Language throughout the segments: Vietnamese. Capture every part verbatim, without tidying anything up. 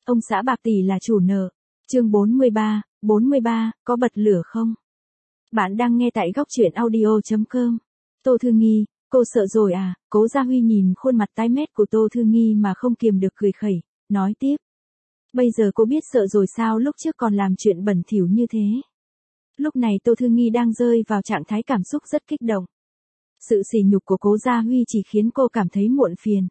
Ông xã bạc tỷ là chủ nợ. Chương bốn mươi ba, bốn mươi ba, có bật lửa không? Bạn đang nghe tại góc truyện audio chấm com. Tô Thư Nghi, cô sợ rồi à? Cố Gia Huy nhìn khuôn mặt tái mét của Tô Thư Nghi mà không kiềm được cười khẩy, nói tiếp. Bây giờ cô biết sợ rồi sao, lúc trước còn làm chuyện bẩn thỉu như thế. Lúc này Tô Thư Nghi đang rơi vào trạng thái cảm xúc rất kích động. Sự sỉ nhục của Cố Gia Huy chỉ khiến cô cảm thấy muộn phiền.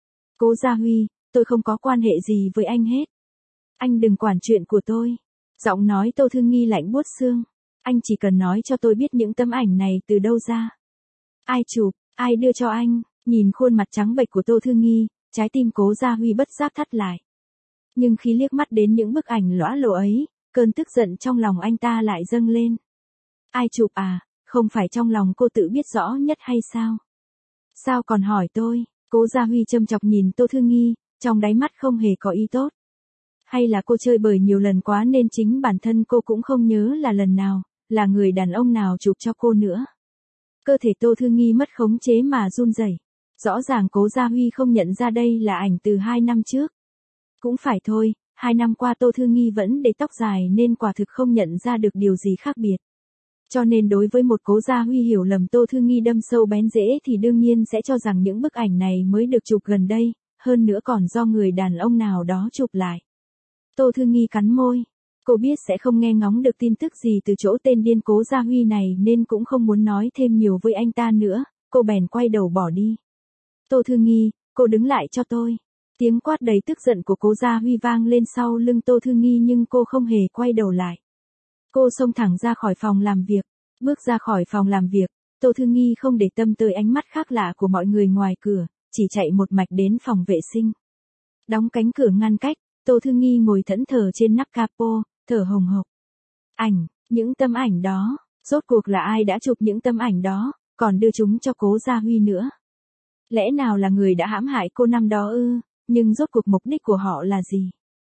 Cố Gia Huy, tôi không có quan hệ gì với anh hết. Anh đừng quản chuyện của tôi. Giọng nói Tô Thư Nghi lạnh buốt xương. Anh chỉ cần nói cho tôi biết những tấm ảnh này từ đâu ra. Ai chụp, ai đưa cho anh. Nhìn khuôn mặt trắng bệch của Tô Thư Nghi, trái tim Cố Gia Huy bất giác thắt lại. Nhưng khi liếc mắt đến những bức ảnh lõa lồ ấy, cơn tức giận trong lòng anh ta lại dâng lên. Ai chụp à, không phải trong lòng cô tự biết rõ nhất hay sao? Sao còn hỏi tôi? Cố Gia Huy châm chọc nhìn Tô Thư Nghi, trong đáy mắt không hề có ý tốt. Hay là cô chơi bời nhiều lần quá nên chính bản thân cô cũng không nhớ là lần nào, là người đàn ông nào chụp cho cô nữa. Cơ thể Tô Thư Nghi mất khống chế mà run rẩy. Rõ ràng Cố Gia Huy không nhận ra đây là ảnh từ hai năm trước. Cũng phải thôi, hai năm qua Tô Thư Nghi vẫn để tóc dài nên quả thực không nhận ra được điều gì khác biệt. Cho nên đối với một Cố Gia Huy hiểu lầm Tô Thư Nghi đâm sâu bén rễ thì đương nhiên sẽ cho rằng những bức ảnh này mới được chụp gần đây, hơn nữa còn do người đàn ông nào đó chụp lại. Tô Thư Nghi cắn môi. Cô biết sẽ không nghe ngóng được tin tức gì từ chỗ tên điên Cố Gia Huy này nên cũng không muốn nói thêm nhiều với anh ta nữa, cô bèn quay đầu bỏ đi. Tô Thư Nghi, cô đứng lại cho tôi. Tiếng quát đầy tức giận của Cố Gia Huy vang lên sau lưng Tô Thư Nghi nhưng cô không hề quay đầu lại. Cô xông thẳng ra khỏi phòng làm việc. Bước ra khỏi phòng làm việc, Tô Thư Nghi không để tâm tới ánh mắt khác lạ của mọi người ngoài cửa, chỉ chạy một mạch đến phòng vệ sinh. Đóng cánh cửa ngăn cách, Tô Thư Nghi ngồi thẫn thờ trên nắp capo, thở hồng hộc. Ảnh, những tấm ảnh đó, rốt cuộc là ai đã chụp những tấm ảnh đó, còn đưa chúng cho Cố Gia Huy nữa? Lẽ nào là người đã hãm hại cô năm đó ư? Nhưng rốt cuộc mục đích của họ là gì?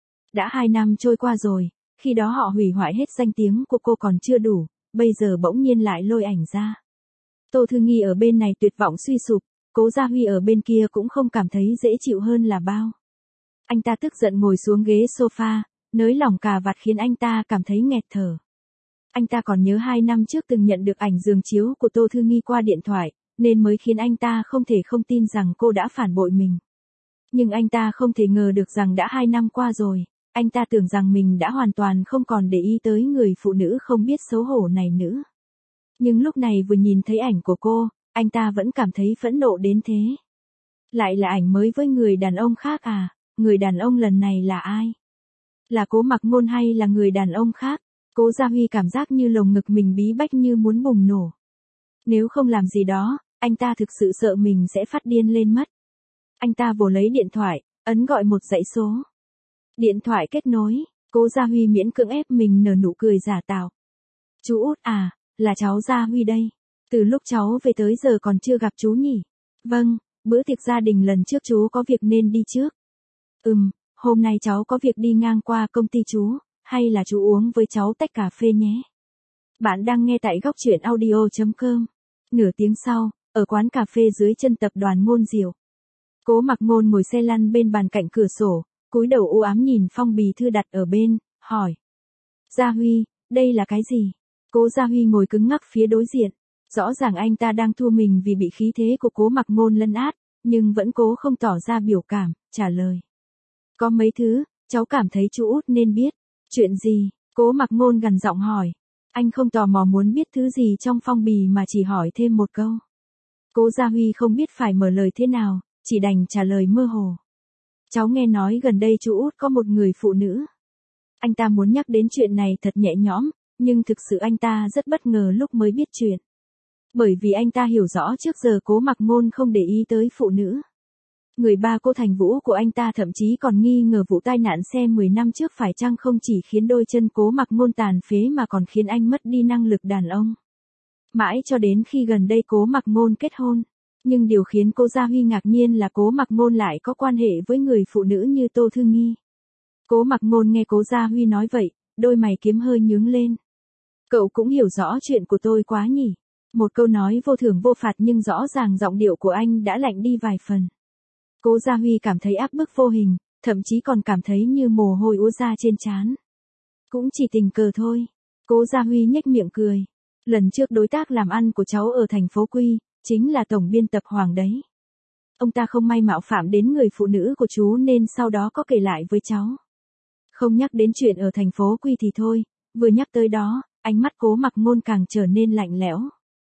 Đã hai năm trôi qua rồi, khi đó họ hủy hoại hết danh tiếng của cô còn chưa đủ, bây giờ bỗng nhiên lại lôi ảnh ra. Tô Thư Nghi ở bên này tuyệt vọng suy sụp, Cố Gia Huy ở bên kia cũng không cảm thấy dễ chịu hơn là bao. Anh ta tức giận ngồi xuống ghế sofa, nới lỏng cà vạt khiến anh ta cảm thấy nghẹt thở. Anh ta còn nhớ hai năm trước từng nhận được ảnh giường chiếu của Tô Thư Nghi qua điện thoại, nên mới khiến anh ta không thể không tin rằng cô đã phản bội mình. Nhưng anh ta không thể ngờ được rằng đã hai năm qua rồi, anh ta tưởng rằng mình đã hoàn toàn không còn để ý tới người phụ nữ không biết xấu hổ này nữa. Nhưng lúc này vừa nhìn thấy ảnh của cô, anh ta vẫn cảm thấy phẫn nộ đến thế. Lại là ảnh mới với người đàn ông khác à? Người đàn ông lần này là ai? Là Cố Mặc Ngôn hay là người đàn ông khác? Cố Gia Huy cảm giác như lồng ngực mình bí bách như muốn bùng nổ. Nếu không làm gì đó, anh ta thực sự sợ mình sẽ phát điên lên mất. Anh ta vồ lấy điện thoại, ấn gọi một dãy số. Điện thoại kết nối, Cố Gia Huy miễn cưỡng ép mình nở nụ cười giả tạo. Chú Út à, là cháu Gia Huy đây. Từ lúc cháu về tới giờ còn chưa gặp chú nhỉ? Vâng, bữa tiệc gia đình lần trước chú có việc nên đi trước. Ừm, hôm nay cháu có việc đi ngang qua công ty chú, hay là chú uống với cháu tách cà phê nhé. Bạn đang nghe tại góc truyện audio chấm com. Nửa tiếng sau, ở quán cà phê dưới chân tập đoàn Ngôn Diệu. Cố Mặc Ngôn ngồi xe lăn bên bàn cạnh cửa sổ, cúi đầu u ám nhìn phong bì thư đặt ở bên, hỏi. Gia Huy, đây là cái gì? Cố Gia Huy ngồi cứng ngắc phía đối diện. Rõ ràng anh ta đang thua mình vì bị khí thế của Cố Mặc Ngôn lấn át, nhưng vẫn cố không tỏ ra biểu cảm, trả lời. Có mấy thứ, cháu cảm thấy chú Út nên biết. Chuyện gì? Cố Mặc Ngôn gằn giọng hỏi. Anh không tò mò muốn biết thứ gì trong phong bì mà chỉ hỏi thêm một câu. Cố Gia Huy không biết phải mở lời thế nào, chỉ đành trả lời mơ hồ. Cháu nghe nói gần đây chú Út có một người phụ nữ. Anh ta muốn nhắc đến chuyện này thật nhẹ nhõm, nhưng thực sự anh ta rất bất ngờ lúc mới biết chuyện. Bởi vì anh ta hiểu rõ trước giờ Cố Mặc Ngôn không để ý tới phụ nữ. Người ba cô Thành Vũ của anh ta thậm chí còn nghi ngờ vụ tai nạn xe mười năm trước phải chăng không chỉ khiến đôi chân Cố Mặc Ngôn tàn phế mà còn khiến anh mất đi năng lực đàn ông. Mãi cho đến khi gần đây Cố Mặc Ngôn kết hôn. Nhưng điều khiến cô Gia Huy ngạc nhiên là Cố Mặc Ngôn lại có quan hệ với người phụ nữ như Tô Thư Nghi. Cố Mặc Ngôn nghe Cố Gia Huy nói vậy, đôi mày kiếm hơi nhướng lên. Cậu cũng hiểu rõ chuyện của tôi quá nhỉ. Một câu nói vô thưởng vô phạt nhưng rõ ràng giọng điệu của anh đã lạnh đi vài phần. Cố Gia Huy cảm thấy áp bức vô hình, thậm chí còn cảm thấy như mồ hôi ứa ra trên trán. Cũng chỉ tình cờ thôi. Cố Gia Huy nhếch miệng cười. Lần trước đối tác làm ăn của cháu ở thành phố Quy, chính là tổng biên tập Hoàng đấy. Ông ta không may mạo phạm đến người phụ nữ của chú nên sau đó có kể lại với cháu. Không nhắc đến chuyện ở thành phố Quy thì thôi, vừa nhắc tới đó, ánh mắt Cố Mặc Ngôn càng trở nên lạnh lẽo.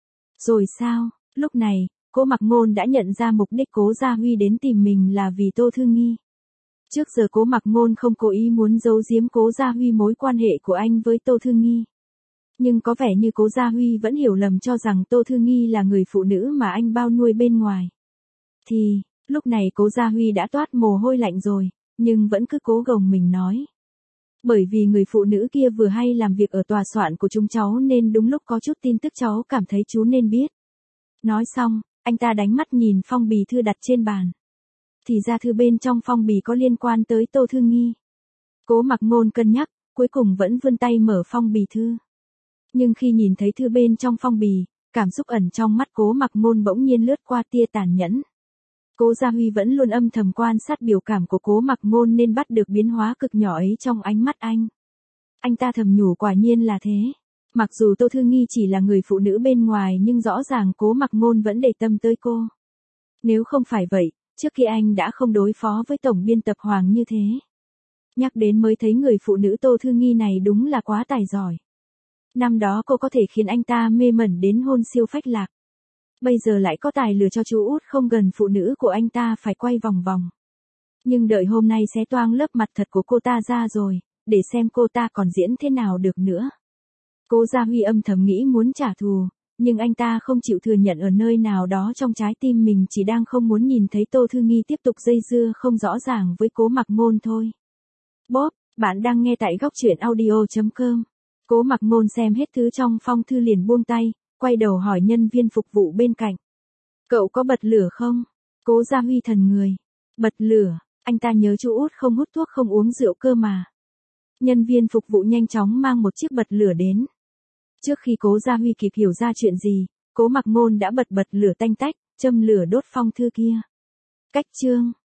Rồi sao? Lúc này, Cố Mặc Ngôn đã nhận ra mục đích Cố Gia Huy đến tìm mình là vì Tô Thư Nghi. Trước giờ Cố Mặc Ngôn không cố ý muốn giấu giếm Cố Gia Huy mối quan hệ của anh với Tô Thư Nghi. Nhưng có vẻ như Cố Gia Huy vẫn hiểu lầm cho rằng Tô Thư Nghi là người phụ nữ mà anh bao nuôi bên ngoài. Thì, lúc này Cố Gia Huy đã toát mồ hôi lạnh rồi, nhưng vẫn cứ cố gồng mình nói. Bởi vì người phụ nữ kia vừa hay làm việc ở tòa soạn của chúng cháu nên đúng lúc có chút tin tức cháu cảm thấy chú nên biết. Nói xong, anh ta đánh mắt nhìn phong bì thư đặt trên bàn. Thì ra thư bên trong phong bì có liên quan tới Tô Thư Nghi. Cố Mặc Ngôn cân nhắc, cuối cùng vẫn vươn tay mở phong bì thư. Nhưng khi nhìn thấy thư bên trong phong bì, cảm xúc ẩn trong mắt Cố Mặc Ngôn bỗng nhiên lướt qua tia tàn nhẫn. Cố Gia Huy vẫn luôn âm thầm quan sát biểu cảm của Cố Mặc Ngôn nên bắt được biến hóa cực nhỏ ấy trong ánh mắt anh. Anh ta thầm nhủ quả nhiên là thế. Mặc dù Tô Thư Nghi chỉ là người phụ nữ bên ngoài nhưng rõ ràng Cố Mặc Ngôn vẫn để tâm tới cô. Nếu không phải vậy, trước khi anh đã không đối phó với tổng biên tập Hoàng như thế. Nhắc đến mới thấy người phụ nữ Tô Thư Nghi này đúng là quá tài giỏi. Năm đó cô có thể khiến anh ta mê mẩn đến hôn siêu phách lạc. Bây giờ lại có tài lừa cho chú út không gần phụ nữ của anh ta phải quay vòng vòng. Nhưng đợi hôm nay xé toang lớp mặt thật của cô ta ra rồi, để xem cô ta còn diễn thế nào được nữa. Cố Gia Huy âm thầm nghĩ muốn trả thù, nhưng anh ta không chịu thừa nhận ở nơi nào đó trong trái tim mình chỉ đang không muốn nhìn thấy Tô Thư Nghi tiếp tục dây dưa không rõ ràng với Cố Mặc Ngôn thôi. Bob, bạn đang nghe tại góc truyện audio chấm com. Cố Mặc Ngôn xem hết thứ trong phong thư liền buông tay, quay đầu hỏi nhân viên phục vụ bên cạnh. Cậu có bật lửa không? Cố Gia Huy thần người. Bật lửa, anh ta nhớ chú út không hút thuốc không uống rượu cơ mà. Nhân viên phục vụ nhanh chóng mang một chiếc bật lửa đến. Trước khi Cố Gia Huy kịp hiểu ra chuyện gì, Cố Mặc Ngôn đã bật bật lửa tanh tách, châm lửa đốt phong thư kia. Cách chương